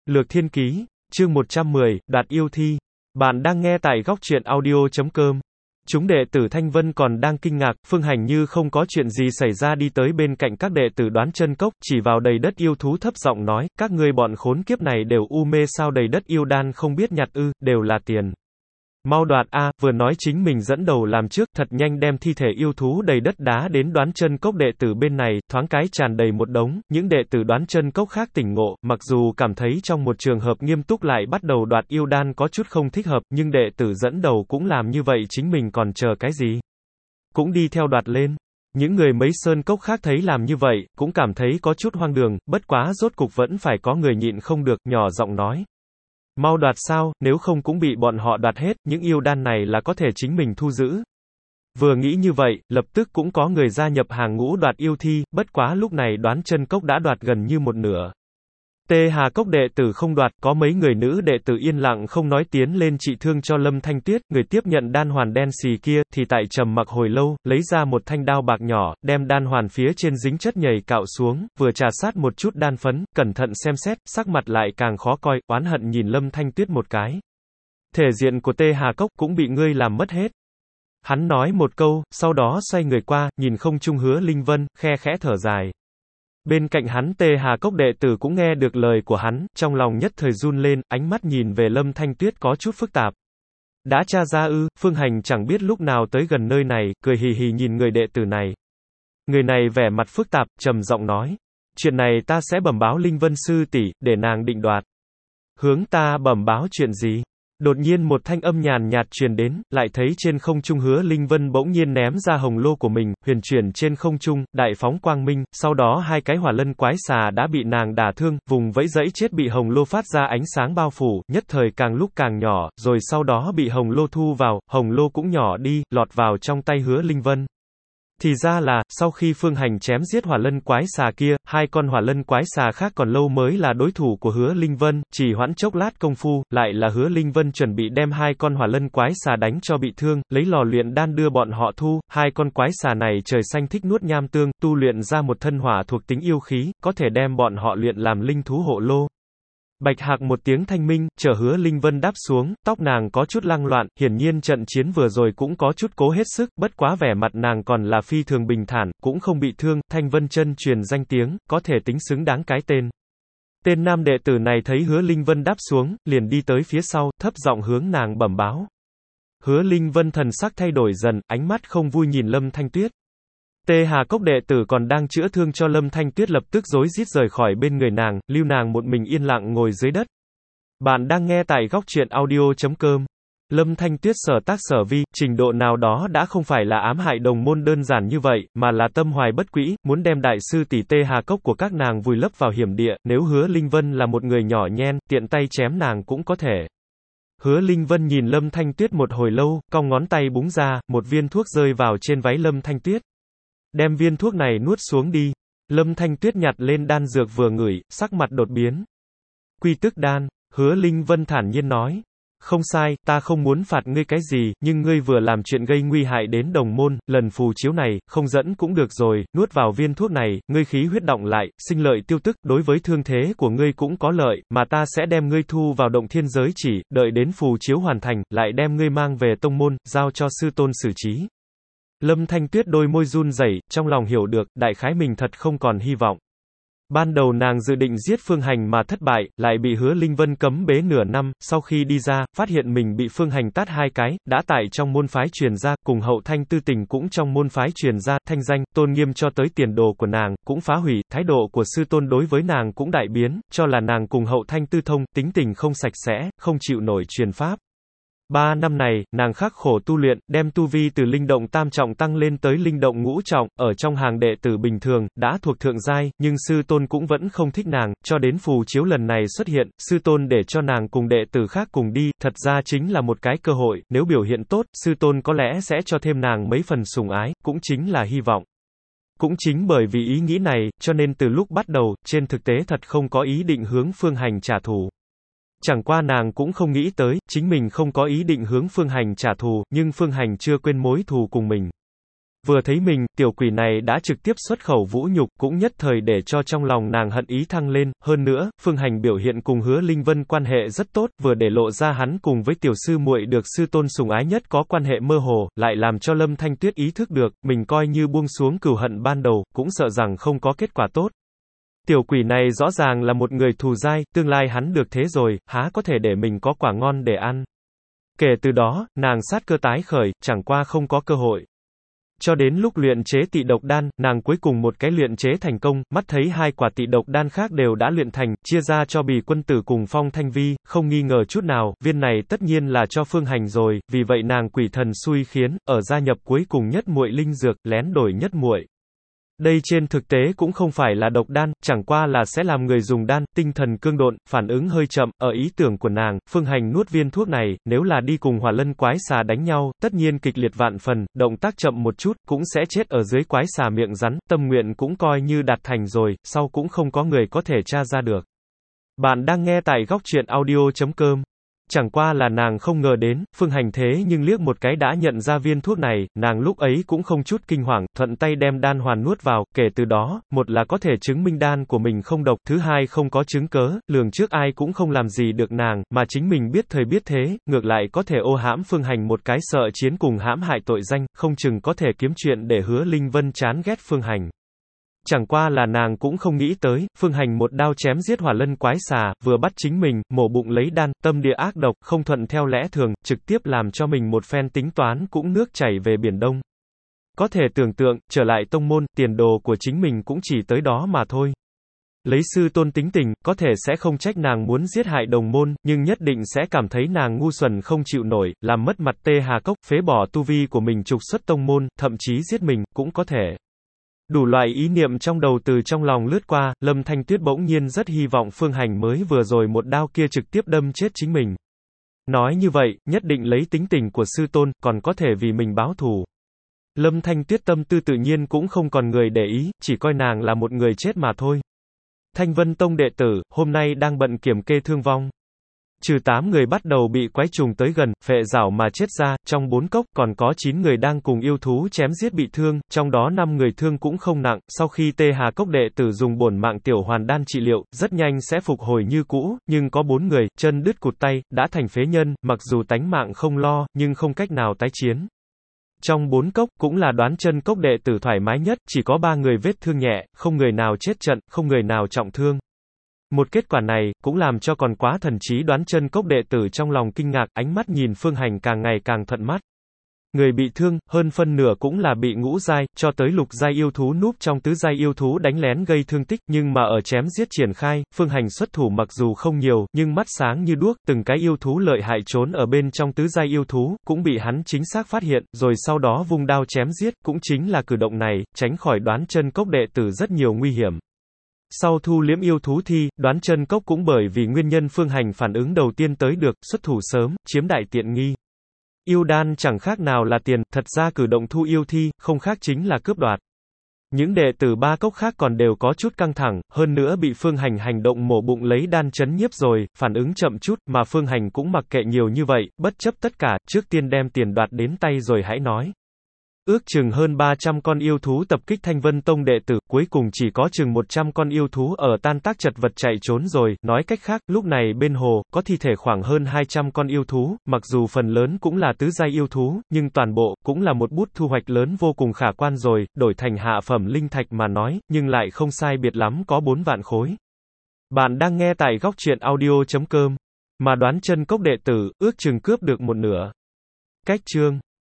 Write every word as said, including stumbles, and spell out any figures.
Lược Thiên Ký, chương một trăm mười, đoạt yêu thi. Bạn đang nghe tại góc truyện audio chấm com. Chúng đệ tử Thanh Vân còn đang kinh ngạc, Phương Hành như không có chuyện gì xảy ra đi tới bên cạnh các đệ tử Đoán Chân Cốc, chỉ vào đầy đất yêu thú thấp giọng nói, các ngươi bọn khốn kiếp này đều u mê sao, đầy đất yêu đan không biết nhặt ư, đều là tiền. Mau đoạt a, vừa nói chính mình dẫn đầu làm trước, thật nhanh đem thi thể yêu thú đầy đất đá đến Đoán Chân Cốc đệ tử bên này, thoáng cái tràn đầy một đống, những đệ tử Đoán Chân Cốc khác tỉnh ngộ, mặc dù cảm thấy trong một trường hợp nghiêm túc lại bắt đầu đoạt yêu đan có chút không thích hợp, nhưng đệ tử dẫn đầu cũng làm như vậy, chính mình còn chờ cái gì? Cũng đi theo đoạt lên. Những người mấy sơn cốc khác thấy làm như vậy, cũng cảm thấy có chút hoang đường, bất quá rốt cục vẫn phải có người nhịn không được, nhỏ giọng nói. Mau đoạt sao, nếu không cũng bị bọn họ đoạt hết, những yêu đan này là có thể chính mình thu giữ. Vừa nghĩ như vậy, lập tức cũng có người gia nhập hàng ngũ đoạt yêu thi, bất quá lúc này Đoán Chân Cốc đã đoạt gần như một nửa. Tê Hà Cốc đệ tử không đoạt, có mấy người nữ đệ tử yên lặng không nói tiến lên trị thương cho Lâm Thanh Tuyết, người tiếp nhận đan hoàn đen xì kia, thì tại trầm mặc hồi lâu, lấy ra một thanh đao bạc nhỏ, đem đan hoàn phía trên dính chất nhầy cạo xuống, vừa trà sát một chút đan phấn, cẩn thận xem xét, sắc mặt lại càng khó coi, oán hận nhìn Lâm Thanh Tuyết một cái. Thể diện của Tê Hà Cốc cũng bị ngươi làm mất hết. Hắn nói một câu, sau đó xoay người qua, nhìn không trung Hứa Linh Vân, khe khẽ thở dài. Bên cạnh hắn Tê Hà Cốc đệ tử cũng nghe được lời của hắn, trong lòng nhất thời run lên, ánh mắt nhìn về Lâm Thanh Tuyết có chút phức tạp. Đã tra ra ư? Phương Hành chẳng biết lúc nào tới gần nơi này, cười hì hì nhìn người đệ tử này. Người này vẻ mặt phức tạp, trầm giọng nói. Chuyện này ta sẽ bẩm báo Linh Vân sư tỷ, để nàng định đoạt. Hướng ta bẩm báo chuyện gì? Đột nhiên một thanh âm nhàn nhạt truyền đến, lại thấy trên không trung Hứa Linh Vân bỗng nhiên ném ra hồng lô của mình, huyền chuyển trên không trung, đại phóng quang minh, sau đó hai cái hỏa lân quái xà đã bị nàng đả thương, vùng vẫy dẫy chết bị hồng lô phát ra ánh sáng bao phủ, nhất thời càng lúc càng nhỏ, rồi sau đó bị hồng lô thu vào, hồng lô cũng nhỏ đi, lọt vào trong tay Hứa Linh Vân. Thì ra là, sau khi Phương Hành chém giết hỏa lân quái xà kia, hai con hỏa lân quái xà khác còn lâu mới là đối thủ của Hứa Linh Vân, chỉ hoãn chốc lát công phu, lại là Hứa Linh Vân chuẩn bị đem hai con hỏa lân quái xà đánh cho bị thương, lấy lò luyện đan đưa bọn họ thu, hai con quái xà này trời xanh thích nuốt nham tương, tu luyện ra một thân hỏa thuộc tính yêu khí, có thể đem bọn họ luyện làm linh thú hộ lô. Bạch hạc một tiếng thanh minh, chờ Hứa Linh Vân đáp xuống, tóc nàng có chút lăng loạn, hiển nhiên trận chiến vừa rồi cũng có chút cố hết sức, bất quá vẻ mặt nàng còn là phi thường bình thản, cũng không bị thương, Thanh Vân Chân truyền danh tiếng, có thể tính xứng đáng cái tên. Tên nam đệ tử này thấy Hứa Linh Vân đáp xuống, liền đi tới phía sau, thấp giọng hướng nàng bẩm báo. Hứa Linh Vân thần sắc thay đổi dần, ánh mắt không vui nhìn Lâm Thanh Tuyết. Tê Hà Cốc đệ tử còn đang chữa thương cho Lâm Thanh Tuyết lập tức rối rít rời khỏi bên người nàng, lưu nàng một mình yên lặng ngồi dưới đất. Bạn đang nghe tại góc truyện audio chấm com. Lâm Thanh Tuyết sở tác sở vi, trình độ nào đó đã không phải là ám hại đồng môn đơn giản như vậy, mà là tâm hoài bất quỹ, muốn đem đại sư tỷ Tê Hà Cốc của các nàng vùi lấp vào hiểm địa, nếu Hứa Linh Vân là một người nhỏ nhen, tiện tay chém nàng cũng có thể. Hứa Linh Vân nhìn Lâm Thanh Tuyết một hồi lâu, cong ngón tay búng ra, một viên thuốc rơi vào trên váy Lâm Thanh Tuyết. Đem viên thuốc này nuốt xuống đi. Lâm Thanh Tuyết nhặt lên đan dược vừa ngửi, sắc mặt đột biến. Quy tức đan, Hứa Linh Vân thản nhiên nói. Không sai, ta không muốn phạt ngươi cái gì, nhưng ngươi vừa làm chuyện gây nguy hại đến đồng môn, lần phù chiếu này, không dẫn cũng được rồi, nuốt vào viên thuốc này, ngươi khí huyết động lại, sinh lợi tiêu tức, đối với thương thế của ngươi cũng có lợi, mà ta sẽ đem ngươi thu vào động thiên giới chỉ, đợi đến phù chiếu hoàn thành, lại đem ngươi mang về tông môn, giao cho sư tôn xử trí. Lâm Thanh Tuyết đôi môi run rẩy, trong lòng hiểu được, đại khái mình thật không còn hy vọng. Ban đầu nàng dự định giết Phương Hành mà thất bại, lại bị Hứa Linh Vân cấm bế nửa năm, sau khi đi ra, phát hiện mình bị Phương Hành tát hai cái, đã tại trong môn phái truyền ra, cùng Hậu Thanh Tư Tình cũng trong môn phái truyền ra, thanh danh, tôn nghiêm cho tới tiền đồ của nàng, cũng phá hủy, thái độ của sư tôn đối với nàng cũng đại biến, cho là nàng cùng Hậu Thanh Tư Thông, tính tình không sạch sẽ, không chịu nổi truyền pháp. Ba năm này, nàng khắc khổ tu luyện, đem tu vi từ linh động tam trọng tăng lên tới linh động ngũ trọng, ở trong hàng đệ tử bình thường, đã thuộc thượng giai, nhưng sư tôn cũng vẫn không thích nàng, cho đến phù chiếu lần này xuất hiện, sư tôn để cho nàng cùng đệ tử khác cùng đi, thật ra chính là một cái cơ hội, nếu biểu hiện tốt, sư tôn có lẽ sẽ cho thêm nàng mấy phần sủng ái, cũng chính là hy vọng. Cũng chính bởi vì ý nghĩ này, cho nên từ lúc bắt đầu, trên thực tế thật không có ý định hướng Phương Hành trả thù. Chẳng qua nàng cũng không nghĩ tới, chính mình không có ý định hướng Phương Hành trả thù, nhưng Phương Hành chưa quên mối thù cùng mình. Vừa thấy mình, tiểu quỷ này đã trực tiếp xuất khẩu vũ nhục, cũng nhất thời để cho trong lòng nàng hận ý thăng lên, hơn nữa, Phương Hành biểu hiện cùng Hứa Linh Vân quan hệ rất tốt, vừa để lộ ra hắn cùng với tiểu sư muội được sư tôn sủng ái nhất có quan hệ mơ hồ, lại làm cho Lâm Thanh Tuyết ý thức được, mình coi như buông xuống cừu hận ban đầu, cũng sợ rằng không có kết quả tốt. Tiểu quỷ này rõ ràng là một người thù dai, tương lai hắn được thế rồi, há có thể để mình có quả ngon để ăn. Kể từ đó, nàng sát cơ tái khởi, chẳng qua không có cơ hội. Cho đến lúc luyện chế tị độc đan, nàng cuối cùng một cái luyện chế thành công, mắt thấy hai quả tị độc đan khác đều đã luyện thành, chia ra cho Bì Quân Tử cùng Phong Thanh Vi, không nghi ngờ chút nào, viên này tất nhiên là cho Phương Hành rồi, vì vậy nàng quỷ thần xui khiến, ở gia nhập cuối cùng nhất muội linh dược, lén đổi nhất muội. Đây trên thực tế cũng không phải là độc đan, chẳng qua là sẽ làm người dùng đan, tinh thần cương độn, phản ứng hơi chậm, ở ý tưởng của nàng, Phương Hành nuốt viên thuốc này, nếu là đi cùng Hỏa Lân quái xà đánh nhau, tất nhiên kịch liệt vạn phần, động tác chậm một chút, cũng sẽ chết ở dưới quái xà miệng rắn, tâm nguyện cũng coi như đạt thành rồi, sau cũng không có người có thể tra ra được. Bạn đang nghe tại góc truyện audio chấm com. Chẳng qua là nàng không ngờ đến, Phương Hành thế nhưng liếc một cái đã nhận ra viên thuốc này, nàng lúc ấy cũng không chút kinh hoàng, thuận tay đem đan hoàn nuốt vào, kể từ đó, một là có thể chứng minh đan của mình không độc, thứ hai không có chứng cớ, lường trước ai cũng không làm gì được nàng, mà chính mình biết thời biết thế, ngược lại có thể ô hãm Phương Hành một cái sợ chiến cùng hãm hại tội danh, không chừng có thể kiếm chuyện để Hứa Linh Vân chán ghét Phương Hành. Chẳng qua là nàng cũng không nghĩ tới, Phương Hành một đao chém giết Hỏa Lân quái xà, vừa bắt chính mình, mổ bụng lấy đan, tâm địa ác độc, không thuận theo lẽ thường, trực tiếp làm cho mình một phen tính toán cũng nước chảy về biển Đông. Có thể tưởng tượng, trở lại tông môn, tiền đồ của chính mình cũng chỉ tới đó mà thôi. Lấy sư tôn tính tình, có thể sẽ không trách nàng muốn giết hại đồng môn, nhưng nhất định sẽ cảm thấy nàng ngu xuẩn không chịu nổi, làm mất mặt Tê Hà Cốc, phế bỏ tu vi của mình trục xuất tông môn, thậm chí giết mình, cũng có thể. Đủ loại ý niệm trong đầu từ trong lòng lướt qua, Lâm Thanh Tuyết bỗng nhiên rất hy vọng Phương Hành mới vừa rồi một đao kia trực tiếp đâm chết chính mình. Nói như vậy, nhất định lấy tính tình của sư tôn, còn có thể vì mình báo thù. Lâm Thanh Tuyết tâm tư tự nhiên cũng không còn người để ý, chỉ coi nàng là một người chết mà thôi. Thanh Vân Tông đệ tử, hôm nay đang bận kiểm kê thương vong. Trừ tám người bắt đầu bị quái trùng tới gần, phệ rảo mà chết ra, trong bốn cốc, còn có chín người đang cùng yêu thú chém giết bị thương, trong đó năm người thương cũng không nặng, sau khi Tê Hà Cốc đệ tử dùng bổn mạng tiểu hoàn đan trị liệu, rất nhanh sẽ phục hồi như cũ, nhưng có bốn người, chân đứt cụt tay, đã thành phế nhân, mặc dù tánh mạng không lo, nhưng không cách nào tái chiến. Trong bốn cốc, cũng là Đoán Chân Cốc đệ tử thoải mái nhất, chỉ có ba người vết thương nhẹ, không người nào chết trận, không người nào trọng thương. Một kết quả này, cũng làm cho còn quá thần trí Đoán Chân Cốc đệ tử trong lòng kinh ngạc, ánh mắt nhìn Phương Hành càng ngày càng thuận mắt. Người bị thương, hơn phân nửa cũng là bị ngũ giai, cho tới lục giai yêu thú núp trong tứ giai yêu thú đánh lén gây thương tích, nhưng mà ở chém giết triển khai, Phương Hành xuất thủ mặc dù không nhiều, nhưng mắt sáng như đuốc, từng cái yêu thú lợi hại trốn ở bên trong tứ giai yêu thú, cũng bị hắn chính xác phát hiện, rồi sau đó vung đao chém giết, cũng chính là cử động này, tránh khỏi Đoán Chân Cốc đệ tử rất nhiều nguy hiểm. Sau thu liễm yêu thú thi, Đoán Chân Cốc cũng bởi vì nguyên nhân Phương Hành phản ứng đầu tiên tới được, xuất thủ sớm, chiếm đại tiện nghi. Yêu đan chẳng khác nào là tiền, thật ra cử động thu yêu thi, không khác chính là cướp đoạt. Những đệ tử ba cốc khác còn đều có chút căng thẳng, hơn nữa bị Phương Hành hành động mổ bụng lấy đan chấn nhiếp rồi, phản ứng chậm chút, mà Phương Hành cũng mặc kệ nhiều như vậy, bất chấp tất cả, trước tiên đem tiền đoạt đến tay rồi hãy nói. Ước chừng hơn ba trăm con yêu thú tập kích Thanh Vân Tông đệ tử, cuối cùng chỉ có chừng một trăm con yêu thú ở tan tác chật vật chạy trốn rồi, nói cách khác, lúc này bên hồ, có thi thể khoảng hơn hai trăm con yêu thú, mặc dù phần lớn cũng là tứ giai yêu thú, nhưng toàn bộ, cũng là một bút thu hoạch lớn vô cùng khả quan rồi, đổi thành hạ phẩm linh thạch mà nói, nhưng lại không sai biệt lắm có bốn vạn khối. Bạn đang nghe tại góc truyện audio chấm com, mà Đoán Chân Cốc đệ tử, ước chừng cướp được một nửa. Cách chương